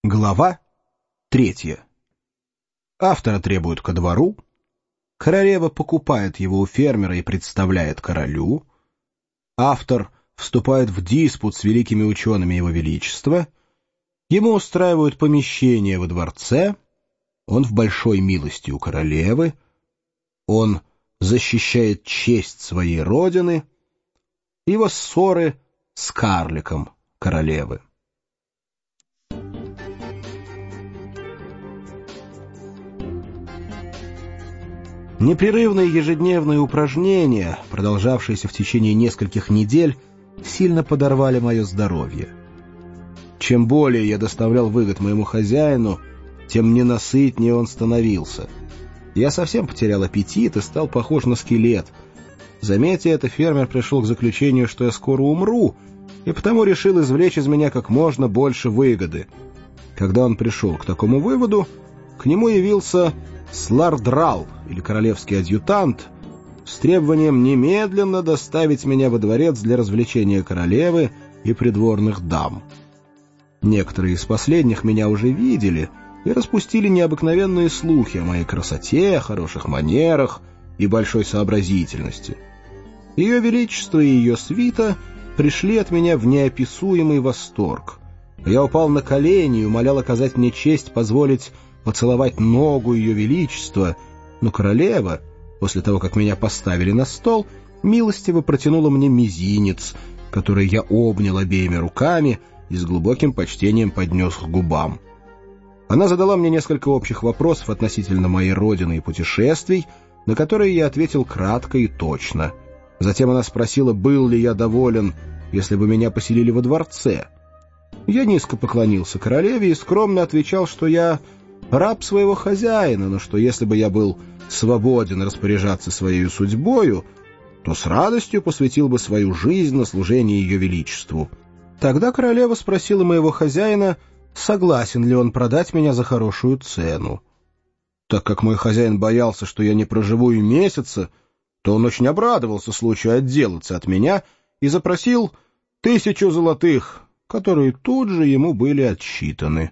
Глава 3. Автора требуют ко двору. Королева покупает его у фермера и представляет королю. Автор вступает в диспут с великими учеными его величества. Ему устраивают помещение во дворце. Он в большой милости у королевы. Он защищает честь своей родины. Его ссоры с карликом королевы. Непрерывные ежедневные упражнения, продолжавшиеся в течение нескольких недель, сильно подорвали мое здоровье. Чем более я доставлял выгод моему хозяину, тем ненасытнее он становился. Я совсем потерял аппетит и стал похож на скелет. Заметя это, фермер пришел к заключению, что я скоро умру, и потому решил извлечь из меня как можно больше выгоды. Когда он пришел к такому выводу, к нему явился Слардрал, или королевский адъютант, с требованием немедленно доставить меня во дворец для развлечения королевы и придворных дам. Некоторые из последних меня уже видели и распустили необыкновенные слухи о моей красоте, хороших манерах и большой сообразительности. Ее Величество и ее свита пришли от меня в неописуемый восторг. Я упал на колени и умолял оказать мне честь позволить поцеловать ногу Ее Величества, но королева, после того, как меня поставили на стол, милостиво протянула мне мизинец, который я обнял обеими руками и с глубоким почтением поднес к губам. Она задала мне несколько общих вопросов относительно моей родины и путешествий, на которые я ответил кратко и точно. Затем она спросила, был ли я доволен, если бы меня поселили во дворце. Я низко поклонился королеве и скромно отвечал, что я раб своего хозяина, но что если бы я был свободен распоряжаться своей судьбою, то с радостью посвятил бы свою жизнь на служение Ее Величеству. Тогда королева спросила моего хозяина, согласен ли он продать меня за хорошую цену. Так как мой хозяин боялся, что я не проживу и месяца, то он очень обрадовался случаю отделаться от меня и запросил 1000 золотых, которые тут же ему были отсчитаны.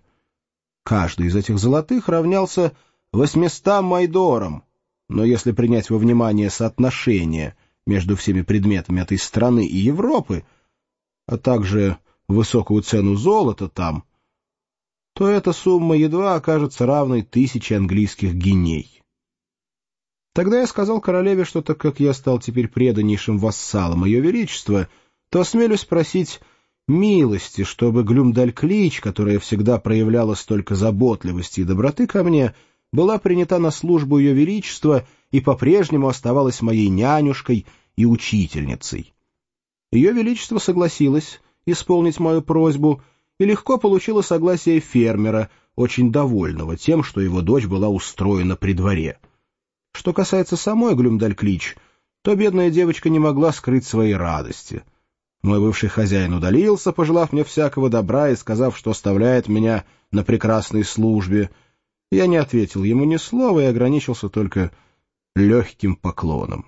Каждый из этих золотых равнялся 800 майдорам, но если принять во внимание соотношение между всеми предметами этой страны и Европы, а также высокую цену золота там, то эта сумма едва окажется равной 1000 английских гиней. Тогда я сказал королеве, что так как я стал теперь преданнейшим вассалом Ее Величества, то осмелюсь просить милости, чтобы Глюмдальклич, которая всегда проявляла столько заботливости и доброты ко мне, была принята на службу Ее Величества и по-прежнему оставалась моей нянюшкой и учительницей. Ее Величество согласилось исполнить мою просьбу и легко получила согласие фермера, очень довольного тем, что его дочь была устроена при дворе. Что касается самой Глюмдальклич, то бедная девочка не могла скрыть своей радости. Мой бывший хозяин удалился, пожелав мне всякого добра и сказав, что оставляет меня на прекрасной службе. Я не ответил ему ни слова и ограничился только легким поклоном.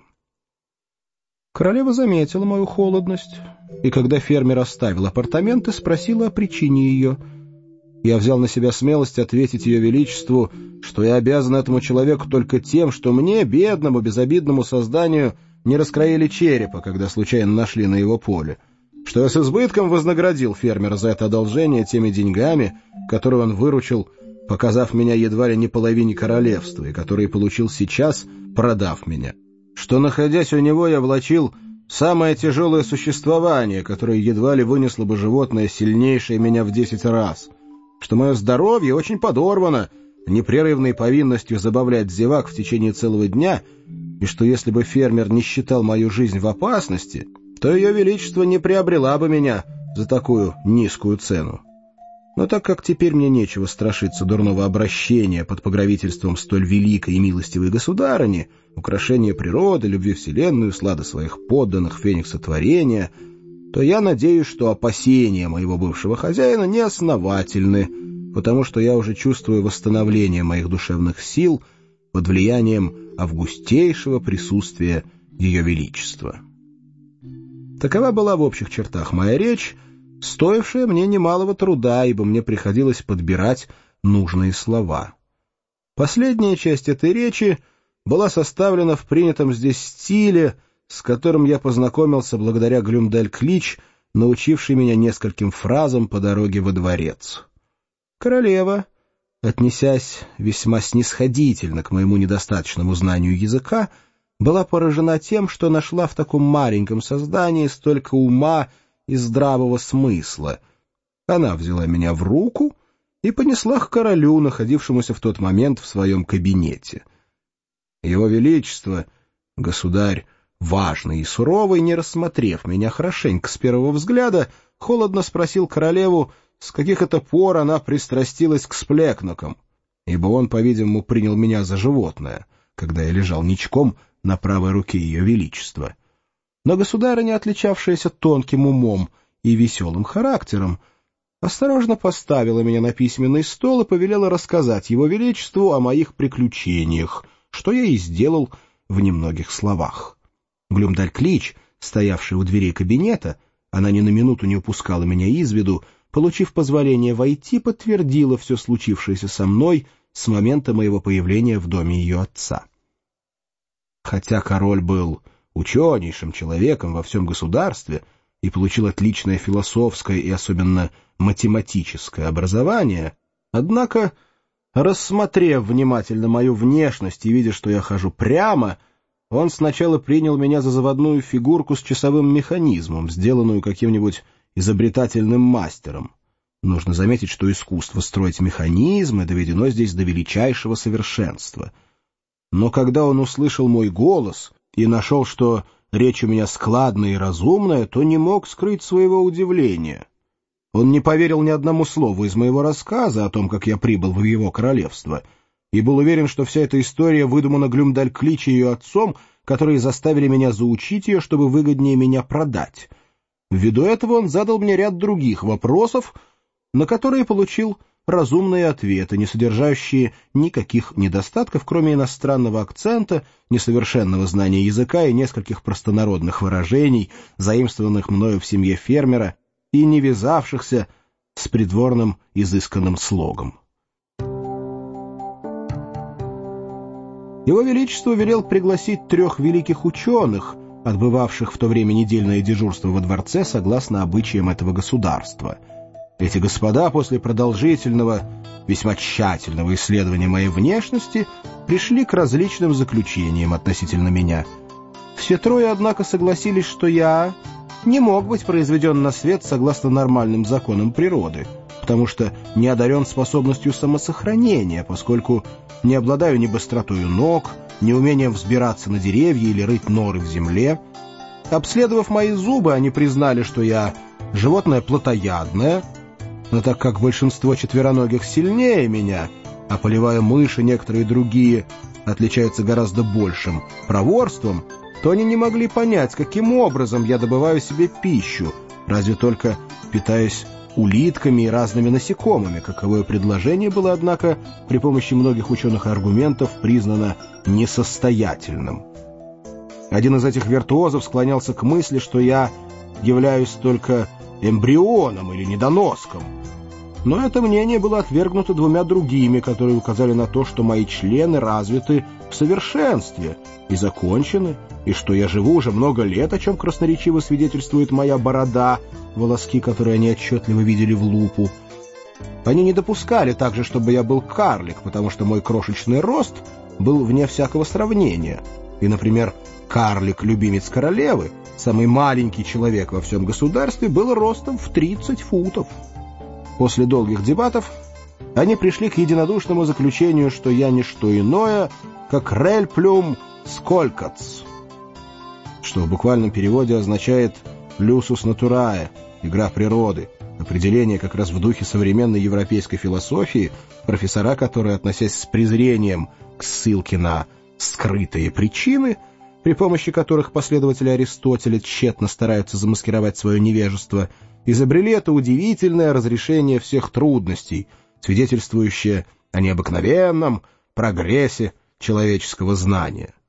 Королева заметила мою холодность, и когда фермер оставил апартаменты, спросила о причине ее. Я взял на себя смелость ответить Ее Величеству, что я обязан этому человеку только тем, что мне, бедному, безобидному созданию, не раскроили черепа, когда случайно нашли на его поле, что я с избытком вознаградил фермера за это одолжение теми деньгами, которые он выручил, показав меня едва ли не половине королевства, и которые получил сейчас, продав меня, что, находясь у него, я влачил самое тяжелое существование, которое едва ли вынесло бы животное, сильнейшее меня в 10 раз, что мое здоровье очень подорвано непрерывной повинностью забавлять зевак в течение целого дня, и что если бы фермер не считал мою жизнь в опасности, то Ее Величество не приобрела бы меня за такую низкую цену. Но так как теперь мне нечего страшиться дурного обращения под покровительством столь великой и милостивой государыни, украшения природы, любви вселенной, слады своих подданных, феникса творения, то я надеюсь, что опасения моего бывшего хозяина неосновательны, потому что я уже чувствую восстановление моих душевных сил под влиянием августейшего присутствия Ее Величества. Такова была в общих чертах моя речь, стоившее мне немалого труда, ибо мне приходилось подбирать нужные слова. Последняя часть этой речи была составлена в принятом здесь стиле, с которым я познакомился благодаря Глюмдальклич, научивший меня нескольким фразам по дороге во дворец. Королева, отнесясь весьма снисходительно к моему недостаточному знанию языка, была поражена тем, что нашла в таком маленьком создании столько ума и здравого смысла. Она взяла меня в руку и понесла к королю, находившемуся в тот момент в своем кабинете. Его Величество, государь, важный и суровый, не рассмотрев меня хорошенько с первого взгляда, холодно спросил королеву, с каких это пор она пристрастилась к сплекнокам, ибо он, по-видимому, принял меня за животное, когда я лежал ничком на правой руке Ее Величества. Но государыня, отличавшаяся тонким умом и веселым характером, осторожно поставила меня на письменный стол и повелела рассказать Его Величеству о моих приключениях, что я и сделал в немногих словах. Глюмдальклич, стоявшая у дверей кабинета, она ни на минуту не упускала меня из виду, получив позволение войти, подтвердила все случившееся со мной с момента моего появления в доме ее отца. Хотя король был ученейшим человеком во всем государстве и получил отличное философское и особенно математическое образование, однако, рассмотрев внимательно мою внешность и видя, что я хожу прямо, он сначала принял меня за заводную фигурку с часовым механизмом, сделанную каким-нибудь изобретательным мастером. Нужно заметить, что искусство строить механизмы доведено здесь до величайшего совершенства. Но когда он услышал мой голос и нашел, что речь у меня складная и разумная, то не мог скрыть своего удивления. Он не поверил ни одному слову из моего рассказа о том, как я прибыл в его королевство, и был уверен, что вся эта история выдумана Глюмдальклич и ее отцом, которые заставили меня заучить ее, чтобы выгоднее меня продать. Ввиду этого он задал мне ряд других вопросов, на которые получил разумные ответы, не содержащие никаких недостатков, кроме иностранного акцента, несовершенного знания языка и нескольких простонародных выражений, заимствованных мною в семье фермера и не вязавшихся с придворным изысканным слогом. Его Величество велел пригласить 3 великих ученых, отбывавших в то время недельное дежурство во дворце согласно обычаям этого государства. Эти господа после продолжительного, весьма тщательного исследования моей внешности пришли к различным заключениям относительно меня. Все 3, однако, согласились, что я не мог быть произведен на свет согласно нормальным законам природы, потому что не одарен способностью самосохранения, поскольку не обладаю ни быстротою ног, ни умением взбираться на деревья или рыть норы в земле. Обследовав мои зубы, они признали, что я животное плотоядное, но так как большинство четвероногих сильнее меня, а полевая мышь и некоторые другие отличаются гораздо большим проворством, то они не могли понять, каким образом я добываю себе пищу, разве только питаясь улитками и разными насекомыми, каковое предложение было, однако, при помощи многих ученых аргументов признано несостоятельным. Один из этих виртуозов склонялся к мысли, что я являюсь только эмбрионом или недоноском. Но это мнение было отвергнуто 2 другими, которые указали на то, что мои члены развиты в совершенстве и закончены, и что я живу уже много лет, о чем красноречиво свидетельствует моя борода, волоски, которые они отчетливо видели в лупу. Они не допускали также, чтобы я был карлик, потому что мой крошечный рост был вне всякого сравнения. И, например, карлик-любимец королевы, самый маленький человек во всем государстве, был ростом в 30 футов. После долгих дебатов они пришли к единодушному заключению, что я не что иное, как «рельплюм сколькац», что в буквальном переводе означает «люсус натурае» — «игра природы», определение как раз в духе современной европейской философии, профессора которой, относясь с презрением к ссылке на «скрытые причины», при помощи которых последователи Аристотеля тщетно стараются замаскировать свое невежество, изобрели это удивительное разрешение всех трудностей, свидетельствующее о необыкновенном прогрессе человеческого знания.